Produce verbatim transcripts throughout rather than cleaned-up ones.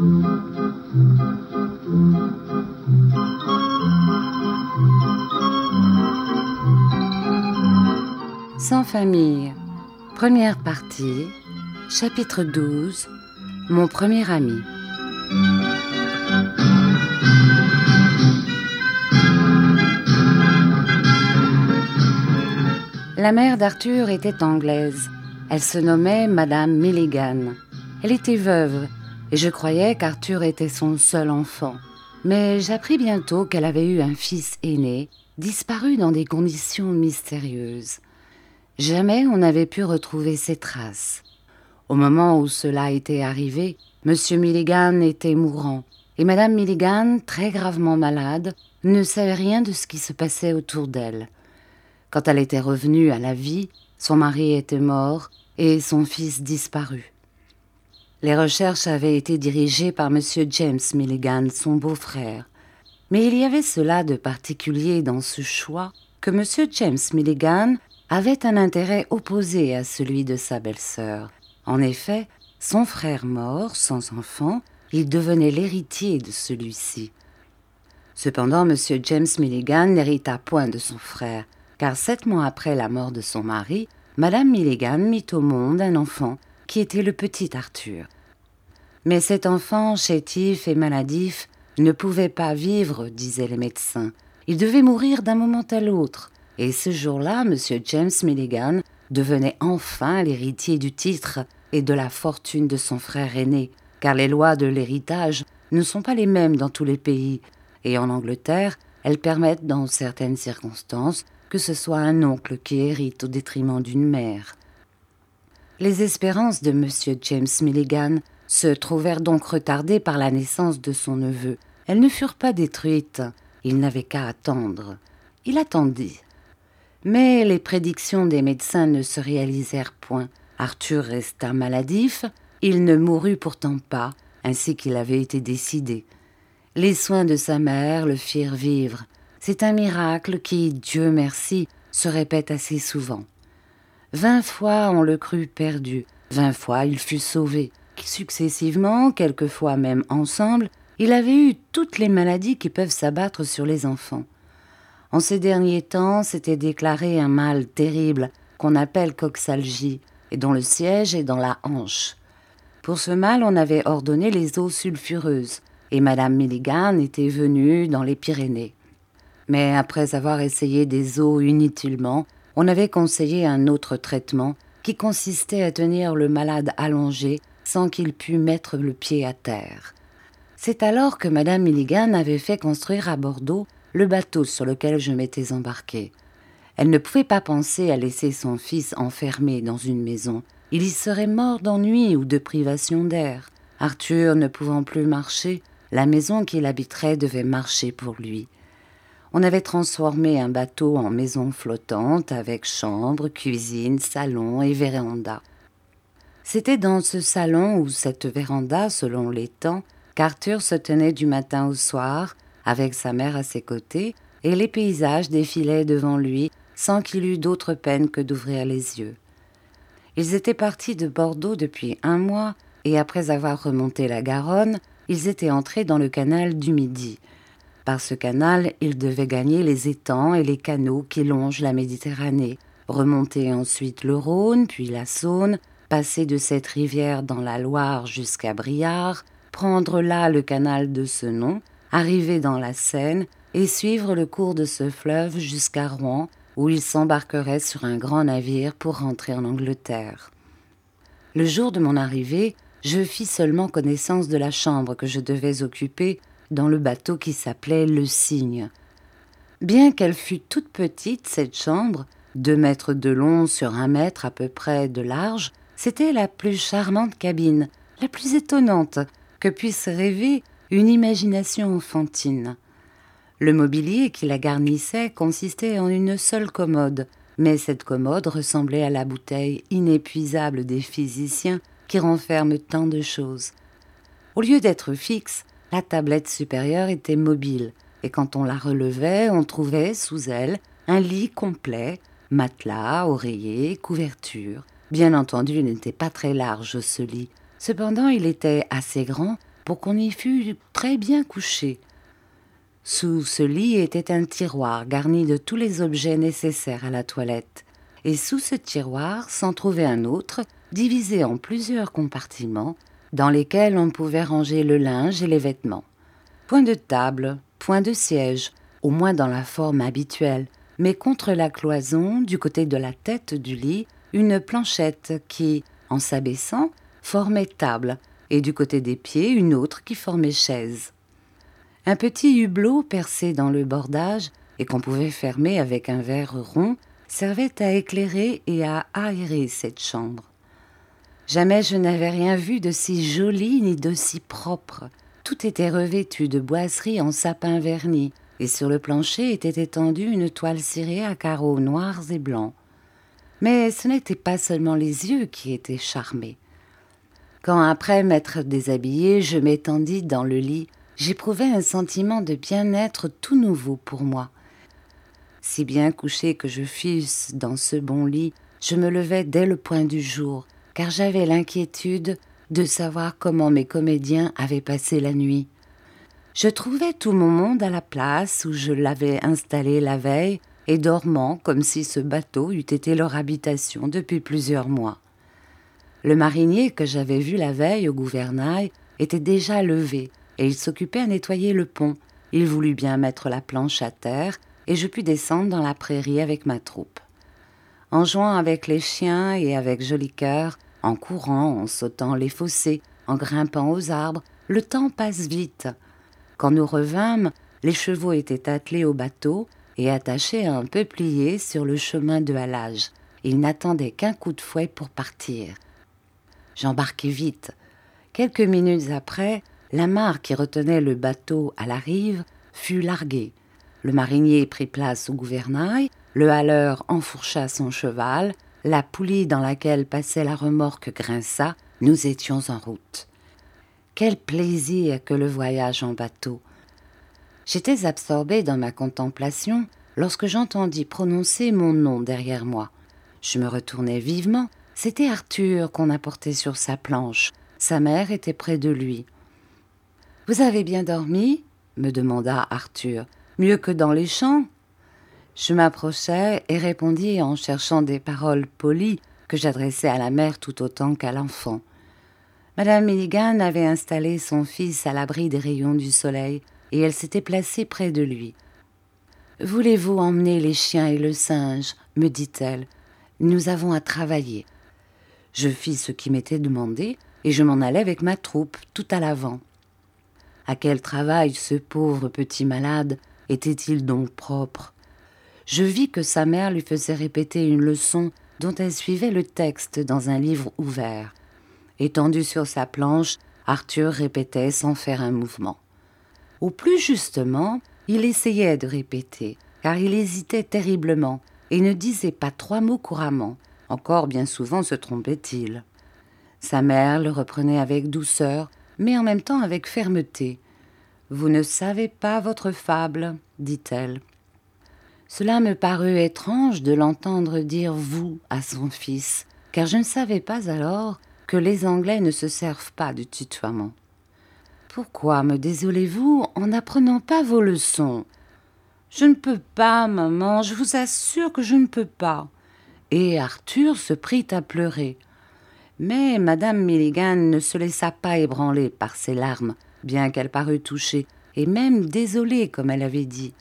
Sans famille, première partie, chapitre douze, mon premier ami. La mère d'Arthur était anglaise. Elle se nommait Madame Milligan. Elle était veuve et je croyais qu'Arthur était son seul enfant. Mais j'appris bientôt qu'elle avait eu un fils aîné, disparu dans des conditions mystérieuses. Jamais on n'avait pu retrouver ses traces. Au moment où cela était arrivé, Monsieur Milligan était mourant et Madame Milligan, très gravement malade, ne savait rien de ce qui se passait autour d'elle. Quand elle était revenue à la vie, son mari était mort et son fils disparu. Les recherches avaient été dirigées par Monsieur James Milligan, son beau-frère. Mais il y avait cela de particulier dans ce choix que Monsieur James Milligan avait un intérêt opposé à celui de sa belle-sœur. En effet, son frère mort, sans enfant, il devenait l'héritier de celui-ci. Cependant, Monsieur James Milligan n'hérita point de son frère, car sept mois après la mort de son mari, Madame Milligan mit au monde un enfant qui était le petit Arthur. Mais cet enfant, chétif et maladif, ne pouvait pas vivre, disaient les médecins. Il devait mourir d'un moment à l'autre. Et ce jour-là, Monsieur James Milligan devenait enfin l'héritier du titre et de la fortune de son frère aîné, car les lois de l'héritage ne sont pas les mêmes dans tous les pays, et en Angleterre, elles permettent dans certaines circonstances que ce soit un oncle qui hérite au détriment d'une mère. Les espérances de Monsieur James Milligan se trouvèrent donc retardées par la naissance de son neveu. Elles ne furent pas détruites, il n'avait qu'à attendre. Il attendit. Mais les prédictions des médecins ne se réalisèrent point. Arthur resta maladif, il ne mourut pourtant pas, ainsi qu'il avait été décidé. Les soins de sa mère le firent vivre. C'est un miracle qui, Dieu merci, se répète assez souvent. Vingt fois on le crut perdu, vingt fois il fut sauvé. Successivement, quelquefois même ensemble, il avait eu toutes les maladies qui peuvent s'abattre sur les enfants. En ces derniers temps, s'était déclaré un mal terrible qu'on appelle coxalgie et dont le siège est dans la hanche. Pour ce mal, on avait ordonné les eaux sulfureuses et Madame Milligan était venue dans les Pyrénées. Mais après avoir essayé des eaux inutilement, on avait conseillé un autre traitement qui consistait à tenir le malade allongé sans qu'il pût mettre le pied à terre. C'est alors que Madame Milligan avait fait construire à Bordeaux le bateau sur lequel je m'étais embarquée. Elle ne pouvait pas penser à laisser son fils enfermé dans une maison. Il y serait mort d'ennui ou de privation d'air. Arthur ne pouvant plus marcher, la maison qu'il habiterait devait marcher pour lui. On avait transformé un bateau en maison flottante avec chambre, cuisine, salon et véranda. C'était dans ce salon ou cette véranda, selon les temps, qu'Arthur se tenait du matin au soir, avec sa mère à ses côtés, et les paysages défilaient devant lui sans qu'il eût d'autre peine que d'ouvrir les yeux. Ils étaient partis de Bordeaux depuis un mois, et après avoir remonté la Garonne, ils étaient entrés dans le canal du Midi. Par ce canal, ils devaient gagner les étangs et les canaux qui longent la Méditerranée, remonter ensuite le Rhône, puis la Saône, passer de cette rivière dans la Loire jusqu'à Briare, prendre là le canal de ce nom, arriver dans la Seine et suivre le cours de ce fleuve jusqu'à Rouen, où ils s'embarqueraient sur un grand navire pour rentrer en Angleterre. Le jour de mon arrivée, je fis seulement connaissance de la chambre que je devais occuper dans le bateau qui s'appelait Le Cygne. Bien qu'elle fût toute petite, cette chambre, deux mètres de long sur un mètre à peu près de large, c'était la plus charmante cabine, la plus étonnante que puisse rêver une imagination enfantine. Le mobilier qui la garnissait consistait en une seule commode, mais cette commode ressemblait à la bouteille inépuisable des physiciens qui renferment tant de choses. Au lieu d'être fixe, la tablette supérieure était mobile, et quand on la relevait, on trouvait sous elle un lit complet, matelas, oreiller, couverture. Bien entendu, il n'était pas très large ce lit. Cependant, il était assez grand pour qu'on y fût très bien couché. Sous ce lit était un tiroir garni de tous les objets nécessaires à la toilette, et sous ce tiroir s'en trouvait un autre, divisé en plusieurs compartiments, dans lesquels on pouvait ranger le linge et les vêtements. Point de table, point de siège, au moins dans la forme habituelle, mais contre la cloison, du côté de la tête du lit, une planchette qui, en s'abaissant, formait table, et du côté des pieds, une autre qui formait chaise. Un petit hublot percé dans le bordage, et qu'on pouvait fermer avec un verre rond, servait à éclairer et à aérer cette chambre. Jamais je n'avais rien vu de si joli ni de si propre. Tout était revêtu de boiseries en sapin verni, et sur le plancher était étendue une toile cirée à carreaux noirs et blancs. Mais ce n'étaient pas seulement les yeux qui étaient charmés. Quand, après m'être déshabillée, je m'étendis dans le lit, j'éprouvais un sentiment de bien-être tout nouveau pour moi. Si bien couché que je fusse dans ce bon lit, je me levais dès le point du jour, car j'avais l'inquiétude de savoir comment mes comédiens avaient passé la nuit. Je trouvais tout mon monde à la place où je l'avais installé la veille et dormant comme si ce bateau eût été leur habitation depuis plusieurs mois. Le marinier que j'avais vu la veille au gouvernail était déjà levé et il s'occupait à nettoyer le pont. Il voulut bien mettre la planche à terre et je pus descendre dans la prairie avec ma troupe. En jouant avec les chiens et avec Joli Cœur, en courant, en sautant les fossés, en grimpant aux arbres, le temps passe vite. Quand nous revînmes, les chevaux étaient attelés au bateau et attachés à un peuplier sur le chemin de halage. Ils n'attendaient qu'un coup de fouet pour partir. J'embarquai vite. Quelques minutes après, l'amarre qui retenait le bateau à la rive fut larguée. Le marinier prit place au gouvernail, le haleur enfourcha son cheval, la poulie dans laquelle passait la remorque grinça, nous étions en route. Quel plaisir que le voyage en bateau! J'étais absorbée dans ma contemplation lorsque j'entendis prononcer mon nom derrière moi. Je me retournai vivement. C'était Arthur qu'on apportait sur sa planche. Sa mère était près de lui. « Vous avez bien dormi ?» me demanda Arthur. « Mieux que dans les champs ?» Je m'approchai et répondis en cherchant des paroles polies que j'adressais à la mère tout autant qu'à l'enfant. Madame Milligan avait installé son fils à l'abri des rayons du soleil et elle s'était placée près de lui. « Voulez-vous emmener les chiens et le singe ?» me dit-elle. « Nous avons à travailler. » Je fis ce qui m'était demandé et je m'en allai avec ma troupe tout à l'avant. À quel travail ce pauvre petit malade était-il donc propre? Je vis que sa mère lui faisait répéter une leçon dont elle suivait le texte dans un livre ouvert. Étendu sur sa planche, Arthur répétait sans faire un mouvement. Au plus justement, il essayait de répéter, car il hésitait terriblement et ne disait pas trois mots couramment. Encore bien souvent se trompait-il. Sa mère le reprenait avec douceur, mais en même temps avec fermeté. « Vous ne savez pas votre fable, » dit-elle. Cela me parut étrange de l'entendre dire « vous » à son fils, car je ne savais pas alors que les Anglais ne se servent pas du tutoiement. « Pourquoi me désolez-vous en n'apprenant pas vos leçons ?»« Je ne peux pas, maman, je vous assure que je ne peux pas. » Et Arthur se prit à pleurer. Mais Madame Milligan ne se laissa pas ébranler par ses larmes, bien qu'elle parût touchée, et même désolée, comme elle avait dit.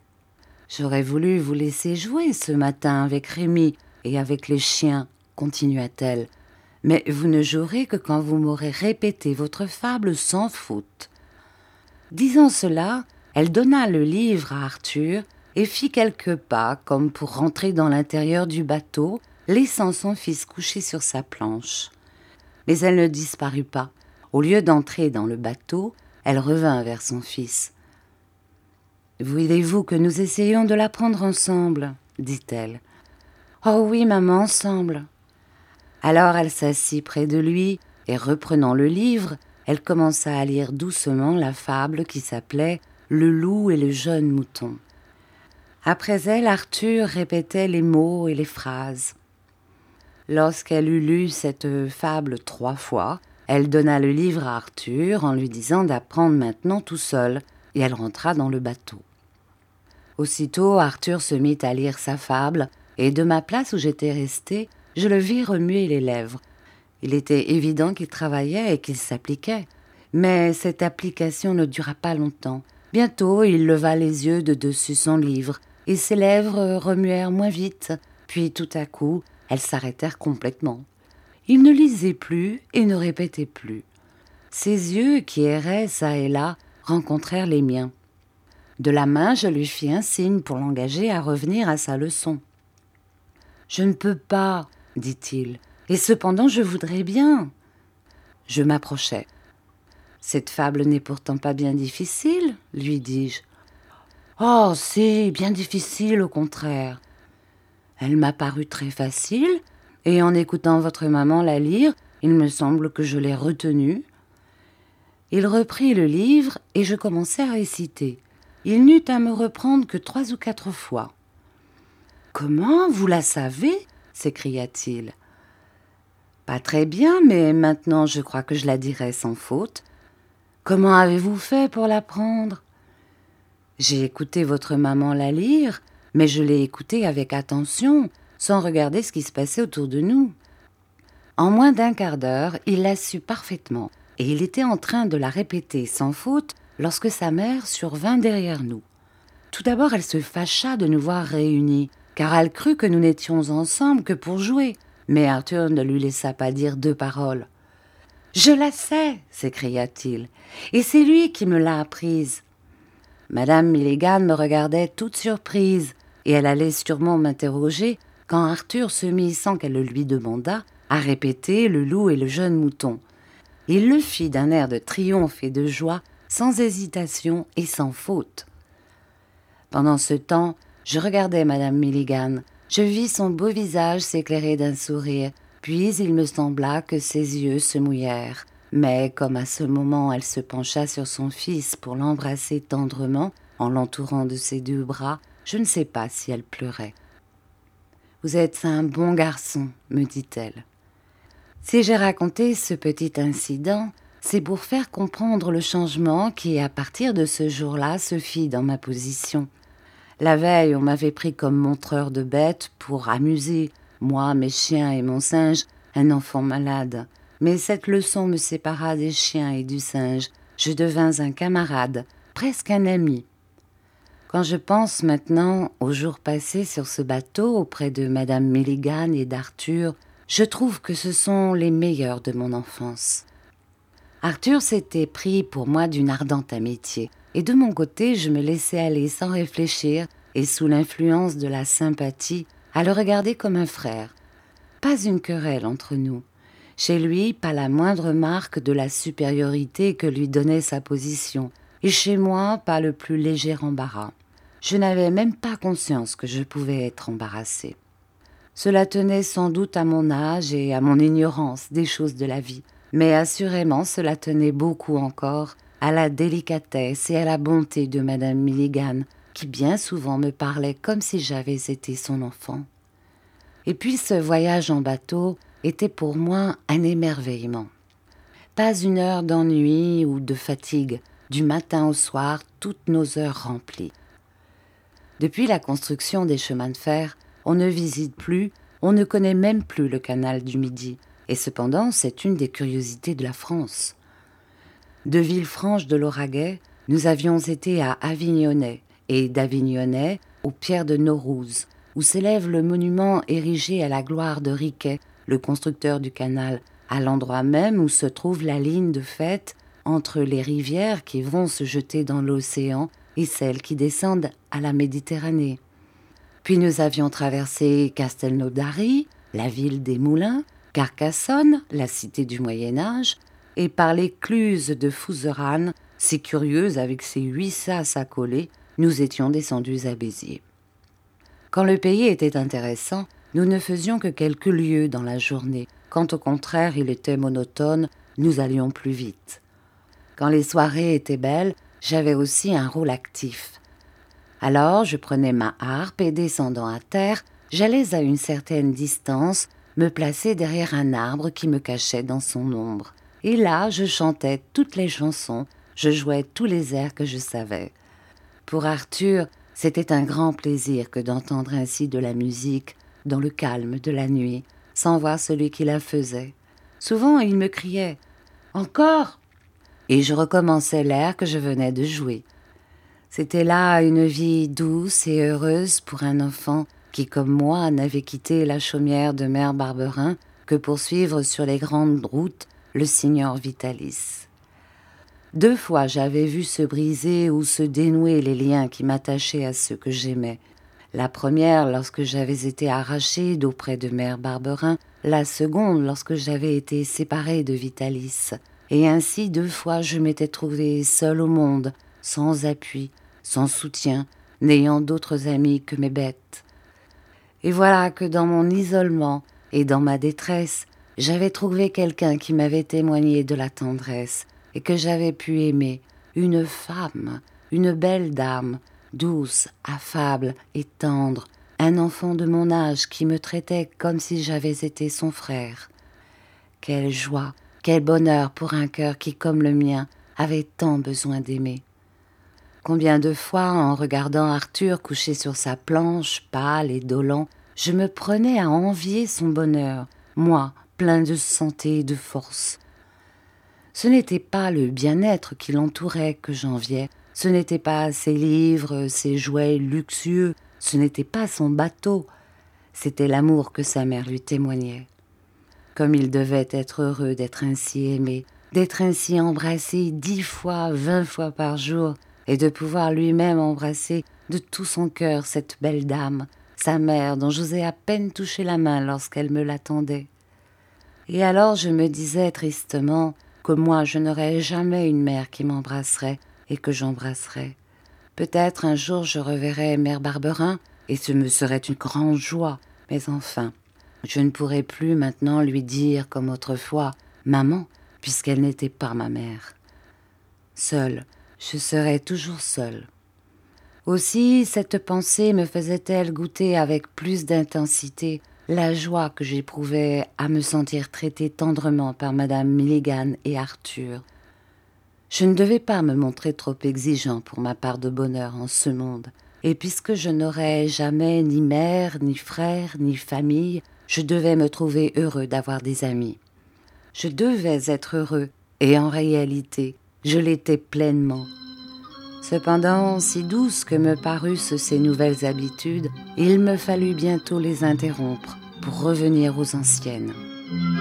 « J'aurais voulu vous laisser jouer ce matin avec Rémi et avec les chiens, » continua-t-elle, « mais vous ne jouerez que quand vous m'aurez répété votre fable sans faute. » Disant cela, elle donna le livre à Arthur et fit quelques pas comme pour rentrer dans l'intérieur du bateau, laissant son fils couché sur sa planche. Mais elle ne disparut pas. Au lieu d'entrer dans le bateau, elle revint vers son fils. « Voulez-vous que nous essayions de l'apprendre ensemble ?» dit-elle. « Oh oui, maman, ensemble. » Alors elle s'assit près de lui et, reprenant le livre, elle commença à lire doucement la fable qui s'appelait « Le loup et le jeune mouton ». Après elle, Arthur répétait les mots et les phrases. Lorsqu'elle eut lu cette fable trois fois, Elle donna le livre à Arthur en lui disant d'apprendre maintenant tout seul, et elle rentra dans le bateau. Aussitôt, Arthur se mit à lire sa fable, et de ma place où j'étais restée, je le vis remuer les lèvres. Il était évident qu'il travaillait et qu'il s'appliquait. Mais cette application ne dura pas longtemps. Bientôt, il leva les yeux de dessus son livre, et ses lèvres remuèrent moins vite, puis tout à coup, elles s'arrêtèrent complètement. Il ne lisait plus et ne répétait plus. Ses yeux, qui erraient çà et là, rencontrèrent les miens. De la main, je lui fis un signe pour l'engager à revenir à sa leçon. « Je ne peux pas, dit-il, et cependant je voudrais bien. » Je m'approchai. « Cette fable n'est pourtant pas bien difficile, lui dis-je. »« Oh, si, bien difficile au contraire. » Elle m'a paru très facile, et en écoutant votre maman la lire, il me semble que je l'ai retenue. Il reprit le livre, et je commençai à réciter. Il n'eut à me reprendre que trois ou quatre fois. « Comment, vous la savez ?» s'écria-t-il. « Pas très bien, mais maintenant je crois que je la dirai sans faute. Comment avez-vous fait pour l'apprendre ? » J'ai écouté votre maman la lire, mais je l'ai écoutée avec attention, sans regarder ce qui se passait autour de nous. En moins d'un quart d'heure, il l'a su parfaitement, et il était en train de la répéter sans faute lorsque sa mère survint derrière nous. Tout d'abord, elle se fâcha de nous voir réunis, car elle crut que nous n'étions ensemble que pour jouer, mais Arthur ne lui laissa pas dire deux paroles. « Je la sais !» s'écria-t-il, « et c'est lui qui me l'a apprise. » Madame Milligan me regardait toute surprise, et elle allait sûrement m'interroger quand Arthur se mit, sans qu'elle le lui demandât, à répéter le loup et le jeune mouton. Il le fit d'un air de triomphe et de joie, sans hésitation et sans faute. Pendant ce temps, je regardais Madame Milligan. Je vis son beau visage s'éclairer d'un sourire, puis il me sembla que ses yeux se mouillèrent. Mais comme à ce moment elle se pencha sur son fils pour l'embrasser tendrement, en l'entourant de ses deux bras, je ne sais pas si elle pleurait. « Vous êtes un bon garçon, me dit-elle. » Si j'ai raconté ce petit incident, c'est pour faire comprendre le changement qui, à partir de ce jour-là, se fit dans ma position. La veille, on m'avait pris comme montreur de bêtes pour amuser, moi, mes chiens et mon singe, un enfant malade. Mais cette leçon me sépara des chiens et du singe. Je devins un camarade, presque un ami. Quand je pense maintenant aux jours passés sur ce bateau auprès de Madame Milligan et d'Arthur, je trouve que ce sont les meilleurs de mon enfance. Arthur s'était pris pour moi d'une ardente amitié, et de mon côté, je me laissais aller sans réfléchir et sous l'influence de la sympathie à le regarder comme un frère. Pas une querelle entre nous. Chez lui, pas la moindre marque de la supériorité que lui donnait sa position, et chez moi, pas le plus léger embarras. Je n'avais même pas conscience que je pouvais être embarrassée. Cela tenait sans doute à mon âge et à mon ignorance des choses de la vie, mais assurément cela tenait beaucoup encore à la délicatesse et à la bonté de Madame Milligan, qui bien souvent me parlait comme si j'avais été son enfant. Et puis ce voyage en bateau était pour moi un émerveillement. Pas une heure d'ennui ou de fatigue, du matin au soir, toutes nos heures remplies. Depuis la construction des chemins de fer, on ne visite plus, on ne connaît même plus le canal du Midi, et cependant c'est une des curiosités de la France. De Villefranche de Lauragais, nous avions été à Avignonnet, et d'Avignonnet aux Pierres de Naurouse, où s'élève le monument érigé à la gloire de Riquet, le constructeur du canal, à l'endroit même où se trouve la ligne de faite entre les rivières qui vont se jeter dans l'océan et celles qui descendent à la Méditerranée. Puis nous avions traversé Castelnaudary, la ville des moulins, Carcassonne, la cité du Moyen-Âge, et par l'écluse de Fouzeranne, si curieuse avec ses huit sas à coller, nous étions descendus à Béziers. Quand le pays était intéressant, nous ne faisions que quelques lieues dans la journée. Quand au contraire il était monotone, nous allions plus vite. Quand les soirées étaient belles, j'avais aussi un rôle actif. Alors je prenais ma harpe et descendant à terre, j'allais à une certaine distance me placer derrière un arbre qui me cachait dans son ombre. Et là, je chantais toutes les chansons, je jouais tous les airs que je savais. Pour Arthur, c'était un grand plaisir que d'entendre ainsi de la musique dans le calme de la nuit, sans voir celui qui la faisait. Souvent, il me criait « Encore !» et je recommençais l'air que je venais de jouer. C'était là une vie douce et heureuse pour un enfant qui, comme moi, n'avait quitté la chaumière de Mère Barberin que pour suivre sur les grandes routes le signor Vitalis. Deux fois j'avais vu se briser ou se dénouer les liens qui m'attachaient à ceux que j'aimais. La première lorsque j'avais été arrachée d'auprès de Mère Barberin, la seconde lorsque j'avais été séparée de Vitalis. Et ainsi deux fois je m'étais trouvée seule au monde, sans appui, sans soutien, n'ayant d'autres amis que mes bêtes. Et voilà que dans mon isolement et dans ma détresse, j'avais trouvé quelqu'un qui m'avait témoigné de la tendresse et que j'avais pu aimer, une femme, une belle dame, douce, affable et tendre, un enfant de mon âge qui me traitait comme si j'avais été son frère. Quelle joie, quel bonheur pour un cœur qui, comme le mien, avait tant besoin d'aimer. Combien de fois, en regardant Arthur couché sur sa planche, pâle et dolent, je me prenais à envier son bonheur, moi, plein de santé et de force. Ce n'était pas le bien-être qui l'entourait que j'enviais, ce n'était pas ses livres, ses jouets luxueux, ce n'était pas son bateau, c'était l'amour que sa mère lui témoignait. Comme il devait être heureux d'être ainsi aimé, d'être ainsi embrassé dix fois, vingt fois par jour, et de pouvoir lui-même embrasser de tout son cœur cette belle dame, sa mère dont j'osais à peine toucher la main lorsqu'elle me l'attendait. Et alors je me disais tristement que moi je n'aurais jamais une mère qui m'embrasserait et que j'embrasserais. Peut-être un jour je reverrais Mère Barberin et ce me serait une grande joie, mais enfin, je ne pourrais plus maintenant lui dire comme autrefois « Maman » puisqu'elle n'était pas ma mère. Seule, je serais toujours seule. Aussi, cette pensée me faisait-elle goûter avec plus d'intensité la joie que j'éprouvais à me sentir traitée tendrement par Madame Milligan et Arthur. Je ne devais pas me montrer trop exigeant pour ma part de bonheur en ce monde, et puisque je n'aurais jamais ni mère, ni frère, ni famille, je devais me trouver heureux d'avoir des amis. Je devais être heureux, et en réalité, je l'étais pleinement. Cependant, si douces que me parussent ces nouvelles habitudes, il me fallut bientôt les interrompre pour revenir aux anciennes.